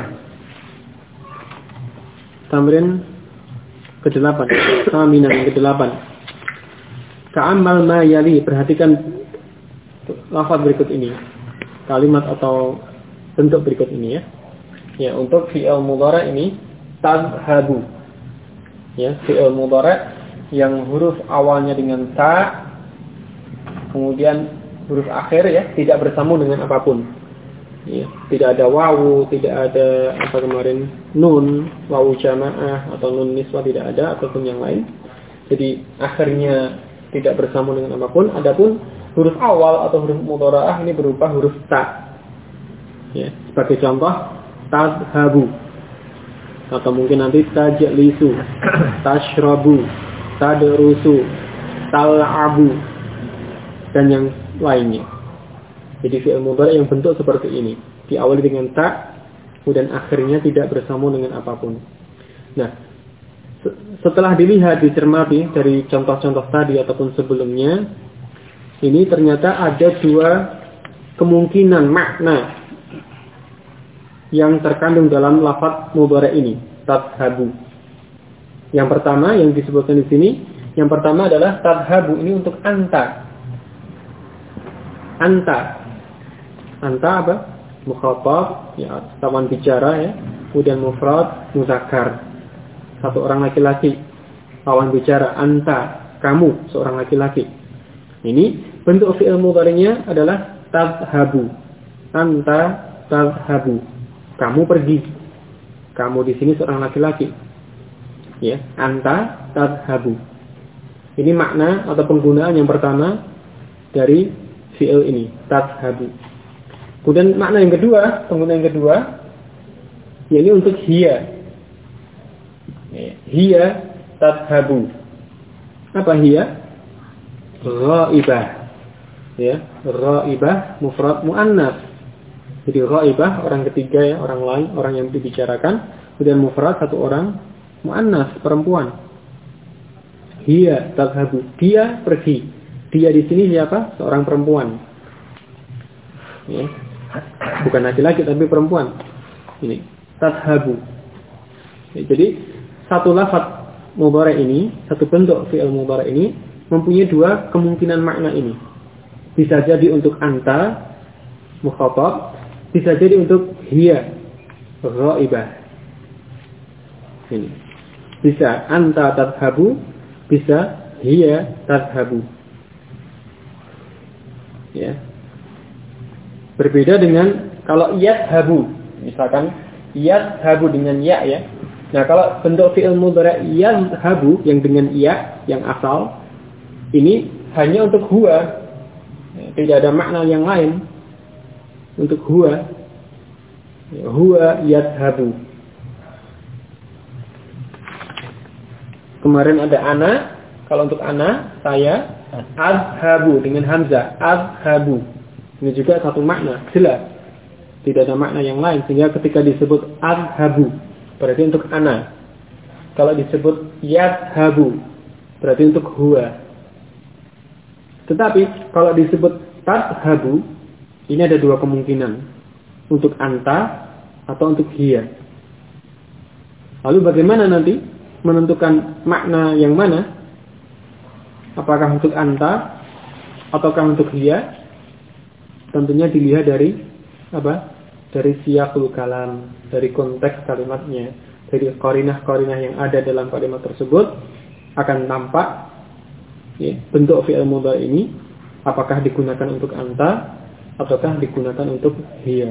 tamrin ke-8, taminan yang ke-8. Ka'amal ma yali, perhatikan lafaz berikut ini. Kalimat atau bentuk berikut ini ya. Ya, untuk fi'il mudhari ini tadhhabu. Ya, fi'il mudhari yang huruf awalnya dengan ta, kemudian huruf akhir ya tidak bersambung dengan apapun. Ya, tidak ada wawu, tidak ada apa kemarin nun, wawu jamaah atau nun niswah tidak ada ataupun yang lain. Jadi akhirnya tidak bersambung dengan apapun. Adapun huruf awal atau huruf mudhari'ah ini berupa huruf ta. Ya, sebagai contoh tadhhabu. Atau mungkin nanti tajlisu, tashrabu, tadrusu, tal'abu dan yang lainnya. Jadi fi'il mudhari' yang bentuk seperti ini, diawali dengan ta, kemudian akhirnya tidak bersambung dengan apapun. Nah, setelah dilihat, dicermati dari contoh-contoh tadi ataupun sebelumnya, ini ternyata ada dua kemungkinan makna yang terkandung dalam lafaz mudhari' ini, tadhhabu. Yang pertama yang disebutkan di sini, yang pertama adalah tadhhabu ini untuk anta. Anta apa? Mukhatab, ya, lawan bicara ya. Kemudian mufrad, muzakkar. Satu orang laki-laki. Lawan bicara anta, kamu seorang laki-laki. Ini bentuk fi'il mudhari'nya adalah tadhhabu. Anta tadhhabu. Kamu pergi. Kamu di sini seorang laki-laki. Ya, anta tadhhabu. Ini makna atau penggunaan yang pertama dari fi'il ini, tadhhabu. Kemudian makna yang kedua, penggunaan yang kedua, yakni untuk hiya. Hiya tadhhabu. Apa hiya? Ghaibah. Ya, ghaibah mufrad muannats. Jadi ghaibah orang ketiga ya, orang lain, orang yang dibicarakan. Kemudian mufrad satu orang muannats, perempuan. Hiya tadhhabu. Dia pergi. Dia di sini siapa? Seorang perempuan. Ya. Bukan laki-laki tapi perempuan. Ini tadhhabu. Ya, jadi satu lafaz mudhari' ini, satu bentuk fi'il mudhari' ini mempunyai dua kemungkinan makna ini. Bisa jadi untuk anta mukhatab, bisa jadi untuk hiya ghaibah. Ini. Bisa anta tadhhabu, bisa hiya tadhhabu. Ya. Berbeda dengan kalau yadhabu, misalkan yadhabu dengan ya ya. Nah, kalau bentuk fi'il mudhari' yadhabu yang dengan ya yang asal ini hanya untuk huwa. Tidak ada makna yang lain untuk huwa. Huwa yadhabu. Kemarin ada ana, kalau untuk ana saya adhabu dengan hamzah, adhabu. Ini juga satu makna, jelas. Tidak ada makna yang lain. Sehingga ketika disebut adhabu, berarti untuk ana. Kalau disebut yadhabu, berarti untuk huwa. Tetapi kalau disebut tadhhabu, ini ada dua kemungkinan. Untuk anta atau untuk hiya. Lalu bagaimana nanti menentukan makna yang mana? Apakah untuk anta ataukah untuk hiya? Tentunya dilihat dari apa? Dari siyaqul kalam, dari konteks kalimatnya, dari qarinah-qarinah yang ada dalam kalimat tersebut akan nampak ya, bentuk fi'il mudhari' ini apakah digunakan untuk anta ataukah digunakan untuk hiya.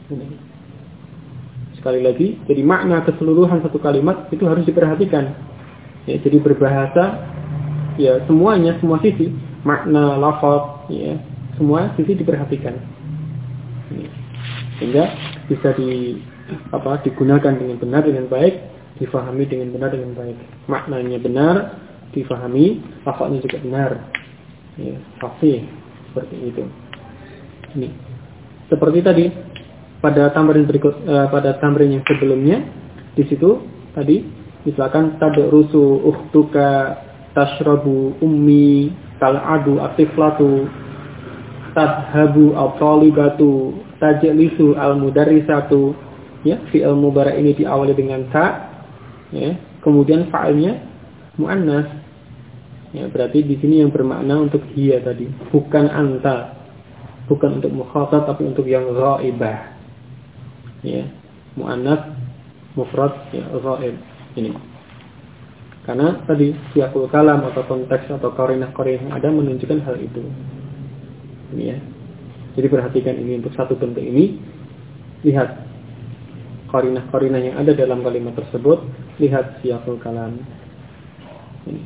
Sekali lagi, jadi makna keseluruhan satu kalimat itu harus diperhatikan. Ya, jadi berbahasa ya semuanya, semua sisi, makna, lafaz, ya, semua sisi diperhatikan. Sehingga bisa digunakan dengan benar, dengan baik, difahami dengan benar, dengan baik. Maknanya benar, difahami, lafaznya juga benar. Ya, fasih seperti itu. Ini. Seperti tadi pada tamrin berikut, pada tamrin yang sebelumnya, di situ tadi misalkan tadrusu ukhtuka, tashrabu ummi, tal'adu atiflatu, tadhabu al-talibatu, tajlisu al-mudarrisatu. Ya, fi'il mudhari' ini diawali dengan ta, ya, kemudian fa'ilnya muannas. Ya, berarti di sini yang bermakna untuk hiya tadi, bukan anta, bukan untuk mukhatab tapi untuk yang ghaibah. Ya. muannats, mufrad, ya, ghaib. Ini. Karena tadi siyaqul kalam atau konteks atau qarinah-qarinah yang ada menunjukkan hal itu. Ini ya. Jadi perhatikan ini untuk satu bentuk ini, lihat qarinah-qarinah yang ada dalam kalimat tersebut, lihat siyaqul kalam. Ini.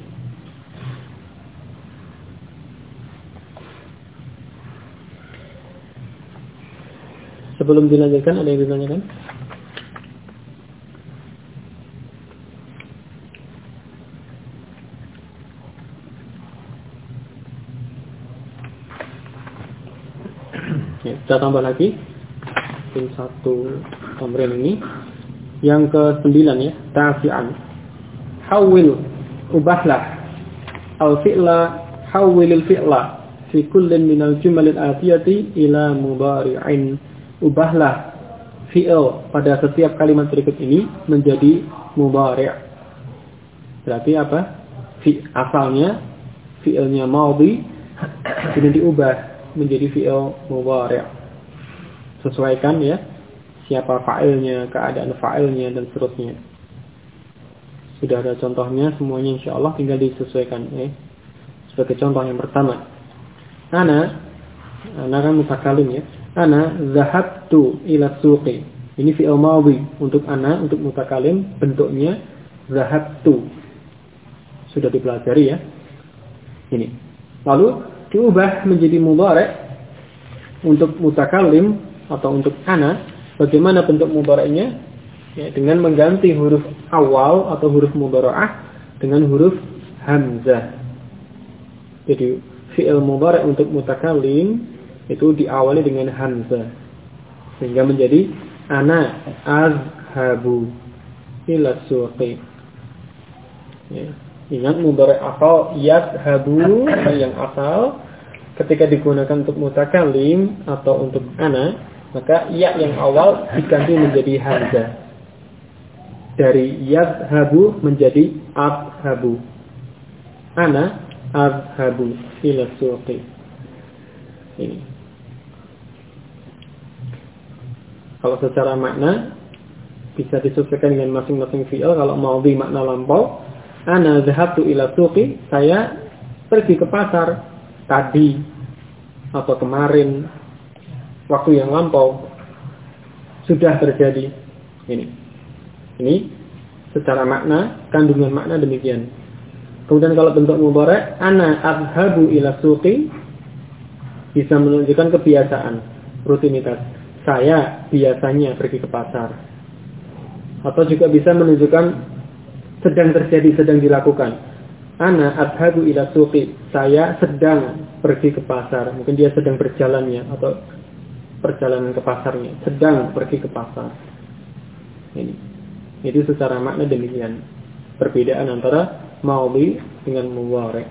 Sebelum dilanjutkan, ada yang ditanyakan? Ya, kita tambah lagi satu tamrin ini. Yang ke-9 ya, ta'fi'an. Hawwil, ubahlah al-fi'la, hawwilil fi'la fi kullin minal jumalil atiyati ila mudhari'in. Ubahlah fi'il pada setiap kalimat berikut ini menjadi mudhari'. Berarti apa? Asalnya fi'ilnya madhi, ini diubah menjadi fi'il mudhari'. Sesuaikan ya, siapa fa'ilnya, keadaan fa'ilnya dan seterusnya. Sudah ada contohnya semuanya insyaallah, tinggal disesuaikan ya. Sebagai contoh yang pertama, ana kan mutakalim ya. Ana zahabtu ila suqi. Ini fi'il madhi untuk ana, untuk mutakalim bentuknya zahabtu. Sudah dipelajari ya. Ini. Lalu diubah menjadi mudhari' untuk mutakalim atau untuk ana. Bagaimana bentuk mudhari'nya? Ya, dengan mengganti huruf awal atau huruf mudhara'ah dengan huruf hamzah. Jadi fi'il mudhari' untuk mutakalim itu diawali dengan hamzah sehingga menjadi ana azhabu ila suqi. Ya. Ingat mudhari' asal yazhabu yang asal ketika digunakan untuk mutakalim atau untuk ana, maka ya yang awal diganti menjadi hamzah. Dari yazhabu menjadi azhabu. Ana azhabu ila suqi. Ini. Kalau secara makna bisa disesuaikan dengan masing-masing fi'il. Kalau madhi makna lampau, ana zahabtu ila suqi, saya pergi ke pasar tadi atau kemarin, waktu yang lampau sudah terjadi. Ini secara makna, kandungan makna demikian. Kemudian kalau bentuk mudhari', ana azhabu ila suqi, bisa menunjukkan kebiasaan, rutinitas. Saya biasanya pergi ke pasar. Atau juga bisa menunjukkan sedang terjadi, sedang dilakukan. Ana adhabu ila suqi. Saya sedang pergi ke pasar. Mungkin dia sedang berjalannya atau perjalanan ke pasarnya. Sedang pergi ke pasar. Ini. Itu secara makna demikian. Perbedaan antara madhi dengan mudhari'.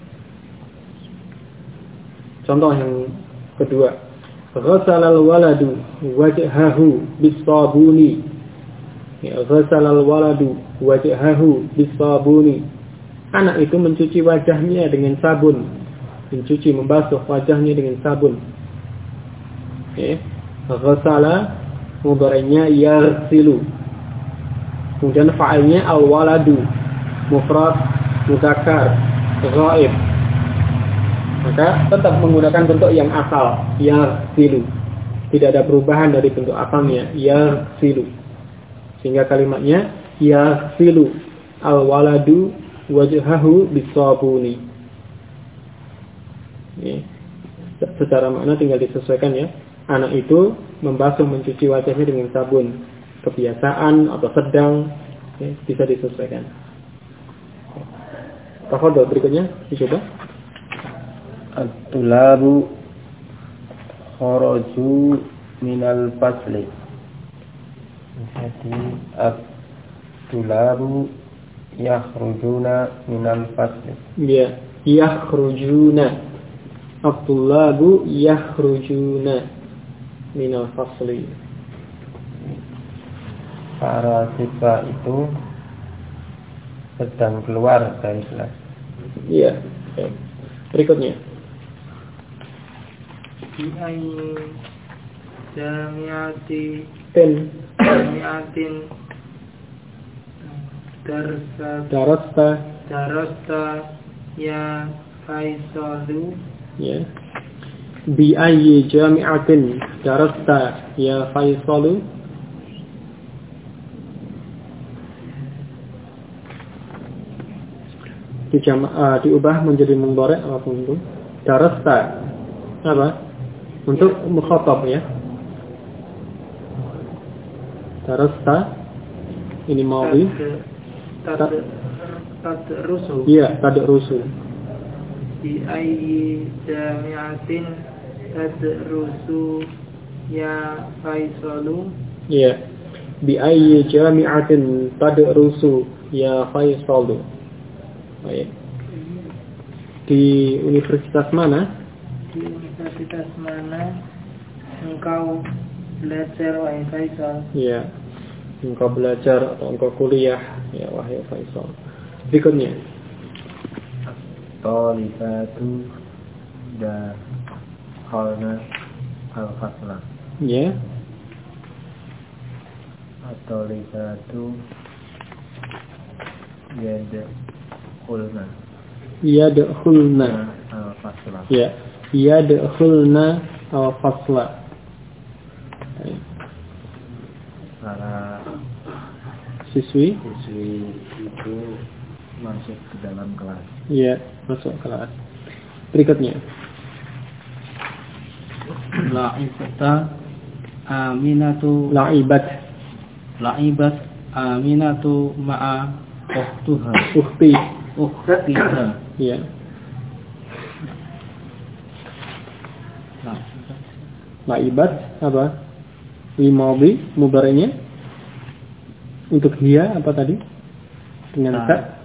Contoh yang kedua. Ghasalal waladu wajhahu bis-sabuni. Ya, ghasalal waladu wajhahu bis-sabuni. Anak itu mencuci wajahnya dengan sabun. Mencuci, membasuh wajahnya dengan sabun. Ya. Ghasala mudhari'nya yaghsilu. Kemudian fa'ilnya al-waladu, mufrad, mudzakkar, ghaib. Maka tetap menggunakan bentuk yang asal, yaghsilu. Tidak ada perubahan dari bentuk asalnya, yaghsilu. Sehingga kalimatnya yaghsilu al-waladu wajhahu bis-sabuni. Ya. Secara makna tinggal disesuaikan ya. Anak itu membasuh, mencuci wajahnya dengan sabun. Kebiasaan atau sedang ya, bisa disesuaikan. Tafadhol berikutnya dicoba. At-tulabu kharaju minal fasli. Jadi at-tulabu yakhrujuna minal fasli. Ya, yakhrujuna. At-tulabu yakhrujuna minal fasli. Para siswa itu sedang keluar dari kelas. Iya. Berikutnya. Bi ayyi jami'ati Tin. jami'atin Darasta. darasta ya Faisalu. Ya. Bi ayyi jami'atin darasta ya Faisalu? Diubah menjadi mudhari' apapun itu. Darasta apa? Untuk mukhatab ya. Darasta ini madhi. Tadrusu. Iya, tadrusu. Bi ayyi jami'atin tadrusu ya Faisalu. Iya. Bi ayyi jami'atin tadrusu ya Faisalu. Baik. Di universitas mana? Di universitas mana engkau belajar wahai Faisal? Iya. Engkau belajar atau engkau kuliah ya wahai Faisal. Berikutnya. Talibatu dakhalna al-fasla. Ya. Talibatu yadkhulna. Yadkhulna al-fasla. ya. Yadkhulna al-fasla. Para Siswi itu masuk ke dalam kelas. ya, masuk kelas. Berikutnya. La'ibata Aminatu La'ibat Aminatu ma'a ukhtiha. Ya. La'ibat apa? Fi madhi mudhari'nya untuk hiya apa tadi? Dengan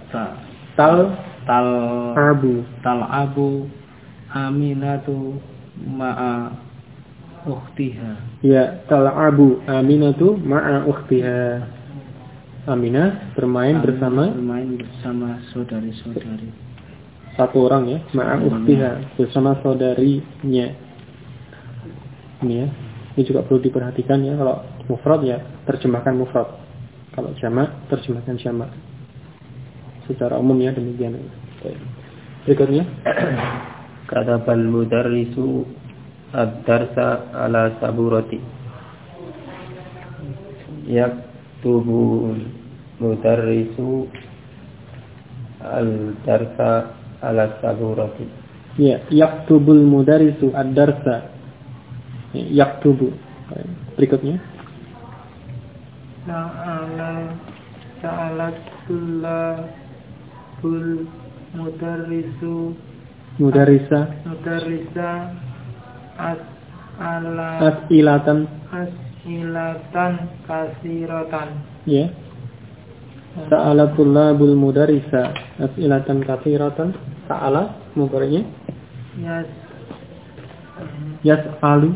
tal'abu Aminatu ma'a ukhtiha. ya, tal'abu Aminatu ma'a ukhtiha. Aminah bermain bersama saudari-saudari. Satu orang ya, ma'a ukhtiha, bersama saudarinya. Ini ya. Ini juga perlu diperhatikan ya, kalau mufrad ya terjemahkan mufrad. Kalau jamak terjemahkan jamak. Secara umum ya demikian. Berikutnya. Katabal mudarrisu ad-darsa ala saburati. Yaktubu mudarrisu al-darsa ala saburati. Ya, yaktubul mudarrisu ad-darsa. Yaktubu. Berikutnya. Sa'alatul mudarrisu Mudarrisa as'ilatan kasiratan. Ya. Sa'alatul mudarrisa as'ilatan kasiratan. Sa'ala mudhari'nya yas'alu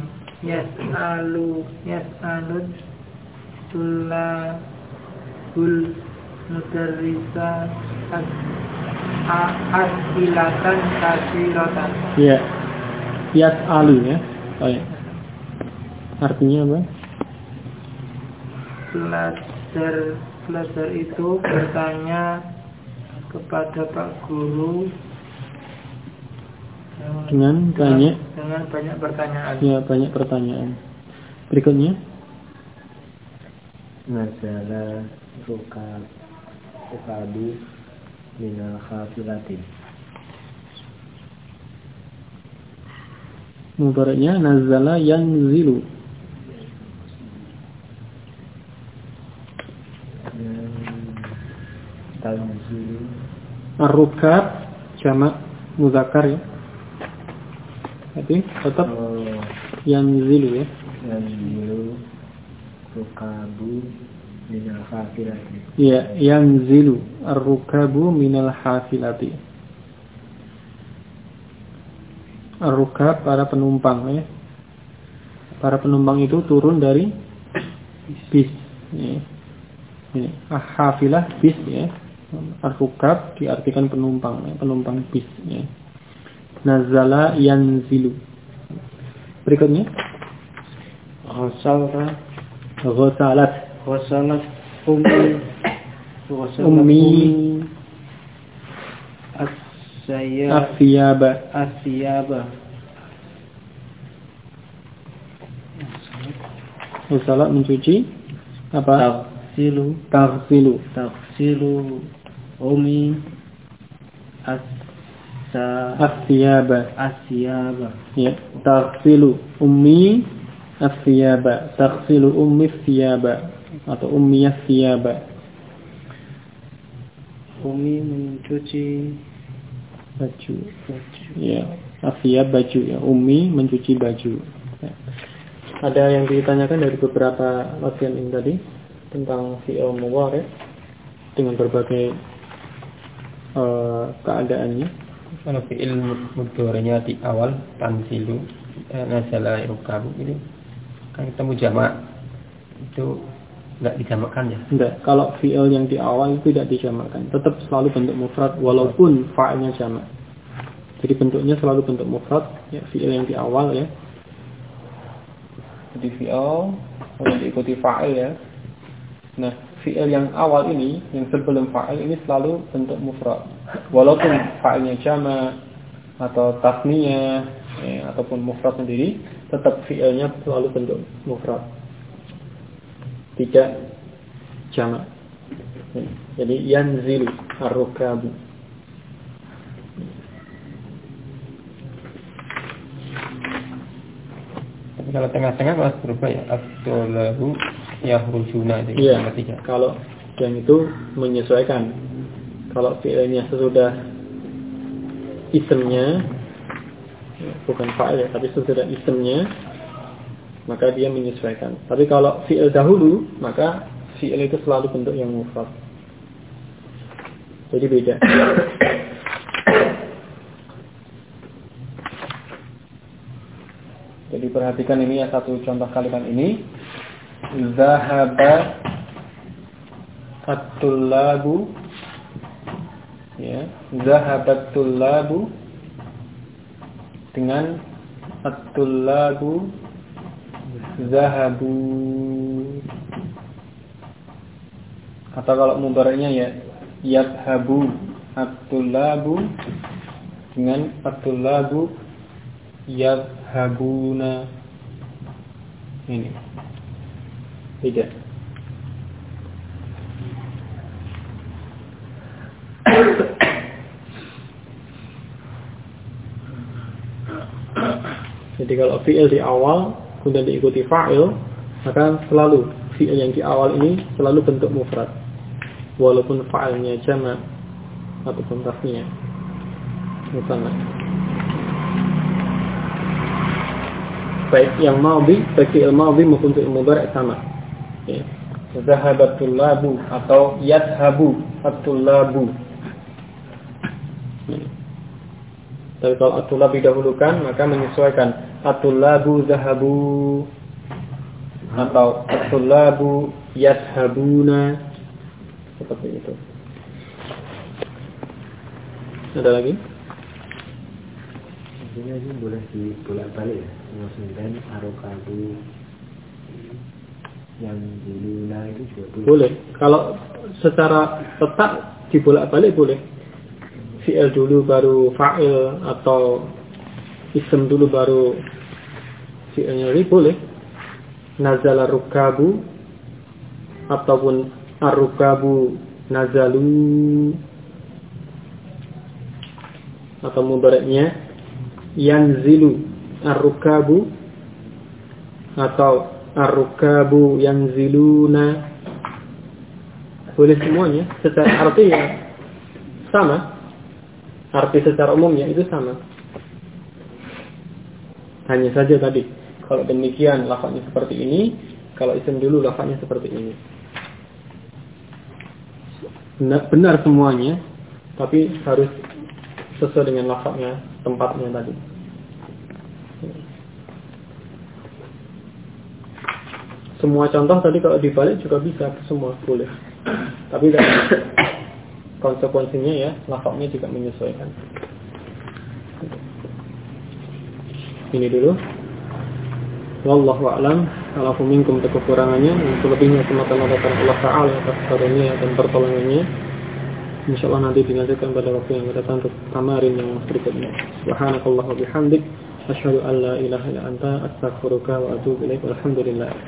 tullabul mudarrisa as'ilatan kasiratan. Ya. Yas'alu ya. Oh ya. Artinya apa? Pelajar itu bertanya kepada Pak Guru dengan banyak pertanyaan. Ya, banyak pertanyaan. Berikutnya. Nazala rukabu minal khafilati. Mudhari'nya nazala yanzilu. Tanzilu. Ar-rukab jamak muzakkar ya. Tapi tetap yanzilu ya. Yanzilu rukabu minal khafilati. Ya, yanzilu ar-rukabu minal hafilati. Ar-rukab para penumpang ya. Para penumpang itu turun dari bis ya. Ini hafilah bis ya. Ar-rukab diartikan penumpang ya, penumpang bis ya. Nazala yanzilu. Berikutnya. Ghasalat ummi asyaba. Ghasalat mencuci apa? Taghsilu ummi asyaba. Ya, taghsilu ummi asyaba. Taghsilu ummi asyaba atau ummi asyaba. Ummi mencuci baju. Ya, asyab baju ya. Ummi mencuci baju. Ya. Ada yang ditanyakan dari beberapa latihan ini tadi tentang fi'il mudhari dengan berbagai keadaannya. Kalau fi'il mudhari'nya di awal tanzilu nazala rukabu ini kan ketemu jamak, itu enggak dijamakkan ya? Enggak, kalau fi'il yang di awal itu tidak dijamakkan, tetap selalu bentuk mufrad walaupun fa'ilnya jamak. Jadi bentuknya selalu bentuk mufrad ya, fi'il yang di awal ya. Jadi fi'il kalau diikuti fa'il ya. Nah, fi'il yang awal ini, yang sebelum fa'il ini selalu bentuk mufrad. Walaupun fa'ilnya jamak atau tasniyah ataupun mufrad sendiri, tetap fi'ilnya selalu bentuk mufrad. Tidak jamak. Jadi yanzilu ar-rukabu. Tapi kalau tengah-tengah malah berubah ya, at-tulabu yakhrujuna itu Iya, ketiga. kalau yang itu menyesuaikan. Kalau fi'ilnya sesudah isimnya, bukan fa'il ya, tapi sesudah isimnya, maka dia menyesuaikan. Tapi kalau fi'il dahulu, maka fi'il itu selalu bentuk yang mufrad. Jadi beda. Jadi perhatikan ini ya, satu contoh kalimat ini. Zahaba at-tullabu, ya, zahabat tullabu dengan at-tullabu zahabu. Atau kalau mudhari'nya ya yadhabu at-tullabu dengan at-tullabu yadhabuna. Ini beda. Jadi kalau fi'il di awal kemudian diikuti fa'il, maka selalu fi'il yang di awal ini selalu bentuk mufrad walaupun fa'ilnya jamak ataupun tasniyah. Misalnya baik yang madhi, baik fi'il madhi maupun fi'il mudhari' sama. Ya. Zahabatul labu atau yadhabu at-tullabu. Tapi kalau at-tullab didahulukan maka menyesuaikan at-tullabu zahabu atau at-tullabu yadhabuna, seperti itu. Ada lagi? Artinya ini boleh dibolak-balik ya. Kemudian arokadu yang diluna itu juga boleh. Boleh. Kalau secara tetap dibolak-balik boleh. Fi'il dulu baru fa'il atau isim dulu baru fi'ilnya boleh. Nazala rukabu ataupun ar-rukabu nazalu, atau mudhari'nya yanzilu ar-rukabu atau ar-rukabu yanziluna. Boleh semuanya, secara arti ya sama. Arti secara umumnya itu sama. Hanya saja tadi, kalau demikian lafaznya seperti ini, kalau isim dulu lafaznya seperti ini. Benar semuanya, tapi harus sesuai dengan lafaznya, tempatnya tadi. Semua contoh tadi kalau dibalik juga bisa, semua boleh. Tapi konsekuensinya ya, lafaznya juga menyesuaikan. Ini dulu. Wallahu a'lam. Alafu minkum kekurangannya, selebihnya semata-mata karena Allah Ta'ala atas karunia dan pertolongannya. Insyaallah nanti dilanjutkan pada waktu yang datang untuk tamarin yang berikutnya. Subhanakallah wa bihamdik, asyhadu an la ilaha illa anta, astaghfiruka wa atubu ilaik. Walhamdulillah.